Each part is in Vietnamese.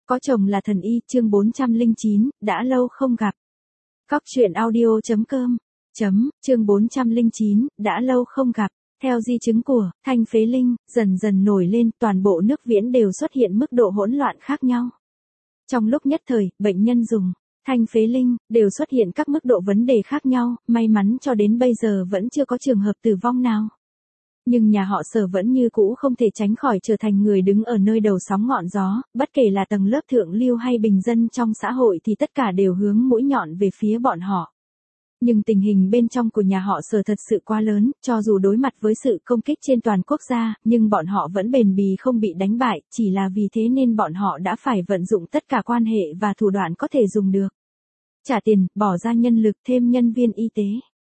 Có chồng là thần y, chương 409, đã lâu không gặp. Cóc truyện audio.com. Chương 409, đã lâu không gặp. Theo di chứng của Thanh Phế Linh, dần dần nổi lên, toàn bộ nước Viễn đều xuất hiện mức độ hỗn loạn khác nhau. Trong lúc nhất thời, bệnh nhân dùng Thanh Phế Linh đều xuất hiện các mức độ vấn đề khác nhau, may mắn cho đến bây giờ vẫn chưa có trường hợp tử vong nào. Nhưng nhà họ Sở vẫn như cũ không thể tránh khỏi trở thành người đứng ở nơi đầu sóng ngọn gió, bất kể là tầng lớp thượng lưu hay bình dân trong xã hội thì tất cả đều hướng mũi nhọn về phía bọn họ. Nhưng tình hình bên trong của nhà họ Sở thật sự quá lớn, cho dù đối mặt với sự công kích trên toàn quốc gia, nhưng bọn họ vẫn bền bì không bị đánh bại, chỉ là vì thế nên bọn họ đã phải vận dụng tất cả quan hệ và thủ đoạn có thể dùng được. Trả tiền, bỏ ra nhân lực, thêm nhân viên y tế.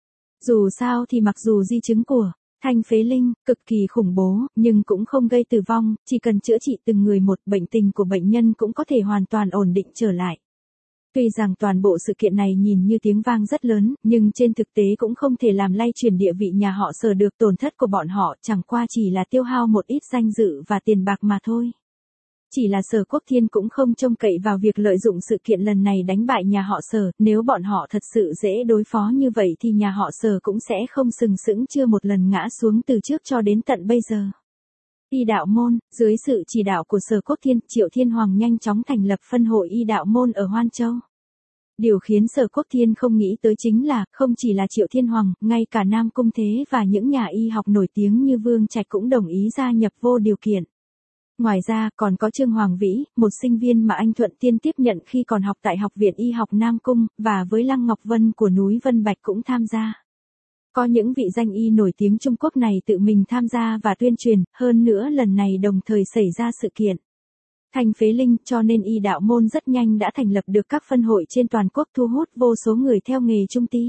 Dù sao thì mặc dù di chứng của Thanh Phế Linh cực kỳ khủng bố, nhưng cũng không gây tử vong, chỉ cần chữa trị từng người một, bệnh tình của bệnh nhân cũng có thể hoàn toàn ổn định trở lại. Tuy rằng toàn bộ sự kiện này nhìn như tiếng vang rất lớn, nhưng trên thực tế cũng không thể làm lay chuyển địa vị nhà họ Sở được. Tổn thất của bọn họ chẳng qua chỉ là tiêu hao một ít danh dự và tiền bạc mà thôi. Chỉ là Sở Quốc Thiên cũng không trông cậy vào việc lợi dụng sự kiện lần này đánh bại nhà họ Sở, nếu bọn họ thật sự dễ đối phó như vậy thì nhà họ Sở cũng sẽ không sừng sững chưa một lần ngã xuống từ trước cho đến tận bây giờ. Y đạo môn, dưới sự chỉ đạo của Sở Quốc Thiên, Triệu Thiên Hoàng nhanh chóng thành lập phân hội y đạo môn ở Hoan Châu. Điều khiến Sở Quốc Thiên không nghĩ tới chính là, không chỉ là Triệu Thiên Hoàng, ngay cả Nam Cung Thế và những nhà y học nổi tiếng như Vương Trạch cũng đồng ý gia nhập vô điều kiện. Ngoài ra, còn có Trương Hoàng Vĩ, một sinh viên mà anh Thuận Tiên tiếp nhận khi còn học tại Học viện Y học Nam Cung, và với Lăng Ngọc Vân của núi Vân Bạch cũng tham gia. Có những vị danh y nổi tiếng Trung Quốc này tự mình tham gia và tuyên truyền, hơn nữa lần này đồng thời xảy ra sự kiện Thanh Phế Linh, cho nên y đạo môn rất nhanh đã thành lập được các phân hội trên toàn quốc, thu hút vô số người theo nghề trung ty.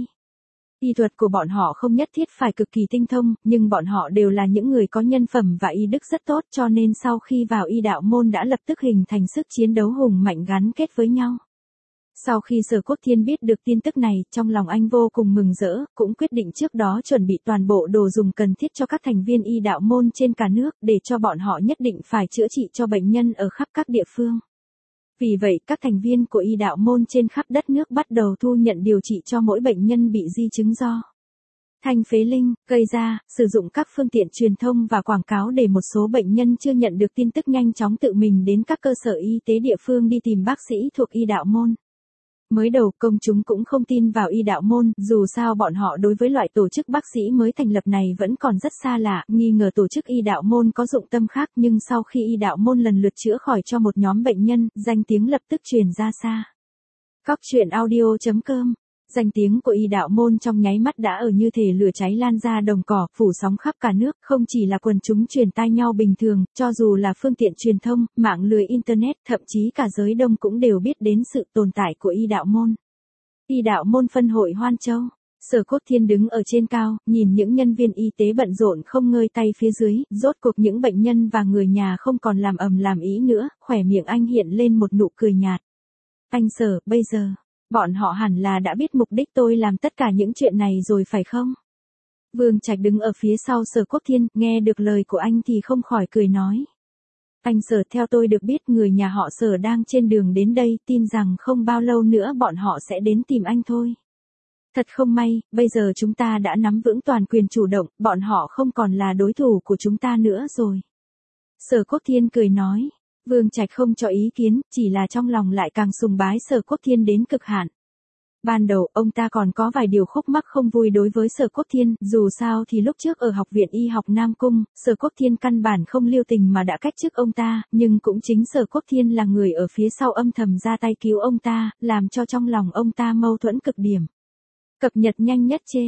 Y thuật của bọn họ không nhất thiết phải cực kỳ tinh thông, nhưng bọn họ đều là những người có nhân phẩm và y đức rất tốt, cho nên sau khi vào y đạo môn đã lập tức hình thành sức chiến đấu hùng mạnh gắn kết với nhau. Sau khi Sở Quốc Thiên biết được tin tức này, trong lòng anh vô cùng mừng rỡ, cũng quyết định trước đó chuẩn bị toàn bộ đồ dùng cần thiết cho các thành viên y đạo môn trên cả nước, để cho bọn họ nhất định phải chữa trị cho bệnh nhân ở khắp các địa phương. Vì vậy, các thành viên của y đạo môn trên khắp đất nước bắt đầu thu nhận điều trị cho mỗi bệnh nhân bị di chứng do Thanh Phế Linh gây ra, sử dụng các phương tiện truyền thông và quảng cáo để một số bệnh nhân chưa nhận được tin tức nhanh chóng tự mình đến các cơ sở y tế địa phương đi tìm bác sĩ thuộc y đạo môn. Mới đầu, công chúng cũng không tin vào y đạo môn, dù sao bọn họ đối với loại tổ chức bác sĩ mới thành lập này vẫn còn rất xa lạ, nghi ngờ tổ chức y đạo môn có dụng tâm khác, nhưng sau khi y đạo môn lần lượt chữa khỏi cho một nhóm bệnh nhân, danh tiếng lập tức truyền ra xa. Cóc truyện audio.com. Danh tiếng của y đạo môn trong nháy mắt đã ở như thể lửa cháy lan ra đồng cỏ, phủ sóng khắp cả nước, không chỉ là quần chúng truyền tai nhau bình thường, cho dù là phương tiện truyền thông, mạng lưới internet, thậm chí cả giới đông cũng đều biết đến sự tồn tại của y đạo môn. Y đạo môn phân hội Hoan Châu. Sở Quốc Thiên đứng ở trên cao, nhìn những nhân viên y tế bận rộn không ngơi tay phía dưới, rốt cuộc những bệnh nhân và người nhà không còn làm ầm làm ý nữa, khóe miệng anh hiện lên một nụ cười nhạt. Anh Sở, bây giờ bọn họ hẳn là đã biết mục đích tôi làm tất cả những chuyện này rồi phải không? Vương Trạch đứng ở phía sau Sở Quốc Thiên, nghe được lời của anh thì không khỏi cười nói. Anh Sở, theo tôi được biết người nhà họ Sở đang trên đường đến đây, tin rằng không bao lâu nữa bọn họ sẽ đến tìm anh thôi. Thật không may, bây giờ chúng ta đã nắm vững toàn quyền chủ động, bọn họ không còn là đối thủ của chúng ta nữa rồi. Sở Quốc Thiên cười nói. Vương Trạch không cho ý kiến, chỉ là trong lòng lại càng sùng bái Sở Quốc Thiên đến cực hạn. Ban đầu, ông ta còn có vài điều khúc mắc không vui đối với Sở Quốc Thiên, dù sao thì lúc trước ở Học viện Y học Nam Cung, Sở Quốc Thiên căn bản không lưu tình mà đã cách chức ông ta, nhưng cũng chính Sở Quốc Thiên là người ở phía sau âm thầm ra tay cứu ông ta, làm cho trong lòng ông ta mâu thuẫn cực điểm. Cập nhật nhanh nhất chê.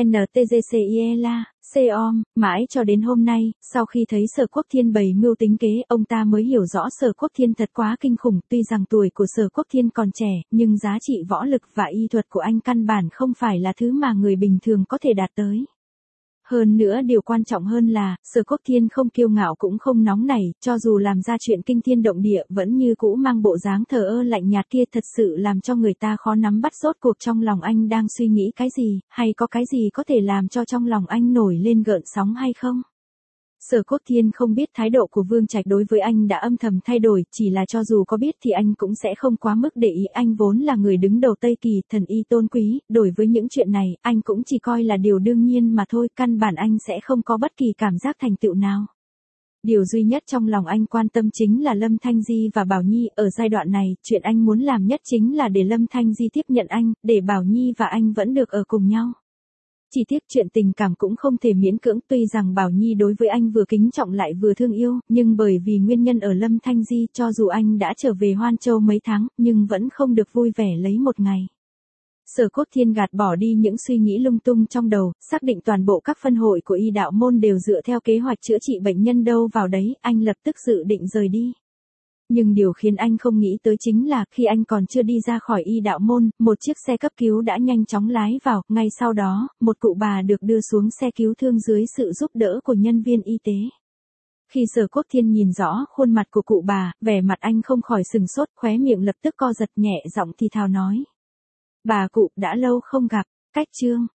NTGCIELA, COM, mãi cho đến hôm nay, sau khi thấy Sở Quốc Thiên bày mưu tính kế, ông ta mới hiểu rõ Sở Quốc Thiên thật quá kinh khủng, tuy rằng tuổi của Sở Quốc Thiên còn trẻ, nhưng giá trị võ lực và y thuật của anh căn bản không phải là thứ mà người bình thường có thể đạt tới. Hơn nữa điều quan trọng hơn là, Sở Quốc Thiên không kiêu ngạo cũng không nóng nảy, cho dù làm ra chuyện kinh thiên động địa vẫn như cũ mang bộ dáng thờ ơ lạnh nhạt kia, thật sự làm cho người ta khó nắm bắt rốt cuộc trong lòng anh đang suy nghĩ cái gì, hay có cái gì có thể làm cho trong lòng anh nổi lên gợn sóng hay không. Sở Cốt Thiên không biết thái độ của Vương Trạch đối với anh đã âm thầm thay đổi, chỉ là cho dù có biết thì anh cũng sẽ không quá mức để ý, anh vốn là người đứng đầu Tây Kỳ, thần y tôn quý, đối với những chuyện này, anh cũng chỉ coi là điều đương nhiên mà thôi, căn bản anh sẽ không có bất kỳ cảm giác thành tựu nào. Điều duy nhất trong lòng anh quan tâm chính là Lâm Thanh Di và Bảo Nhi, ở giai đoạn này, chuyện anh muốn làm nhất chính là để Lâm Thanh Di tiếp nhận anh, để Bảo Nhi và anh vẫn được ở cùng nhau. Chỉ tiếc chuyện tình cảm cũng không thể miễn cưỡng, tuy rằng Bảo Nhi đối với anh vừa kính trọng lại vừa thương yêu, nhưng bởi vì nguyên nhân ở Lâm Thanh Di, cho dù anh đã trở về Hoan Châu mấy tháng, nhưng vẫn không được vui vẻ lấy một ngày. Sở Cốt Thiên gạt bỏ đi những suy nghĩ lung tung trong đầu, xác định toàn bộ các phân hội của y đạo môn đều dựa theo kế hoạch chữa trị bệnh nhân đâu vào đấy, anh lập tức dự định rời đi. Nhưng điều khiến anh không nghĩ tới chính là khi anh còn chưa đi ra khỏi y đạo môn, một chiếc xe cấp cứu đã nhanh chóng lái vào, ngay sau đó, một cụ bà được đưa xuống xe cứu thương dưới sự giúp đỡ của nhân viên y tế. Khi Sở Cốt Thiên nhìn rõ khuôn mặt của cụ bà, vẻ mặt anh không khỏi sừng sốt, khóe miệng lập tức co giật, nhẹ giọng thì thào nói. Bà cụ, đã lâu không gặp, cách chương.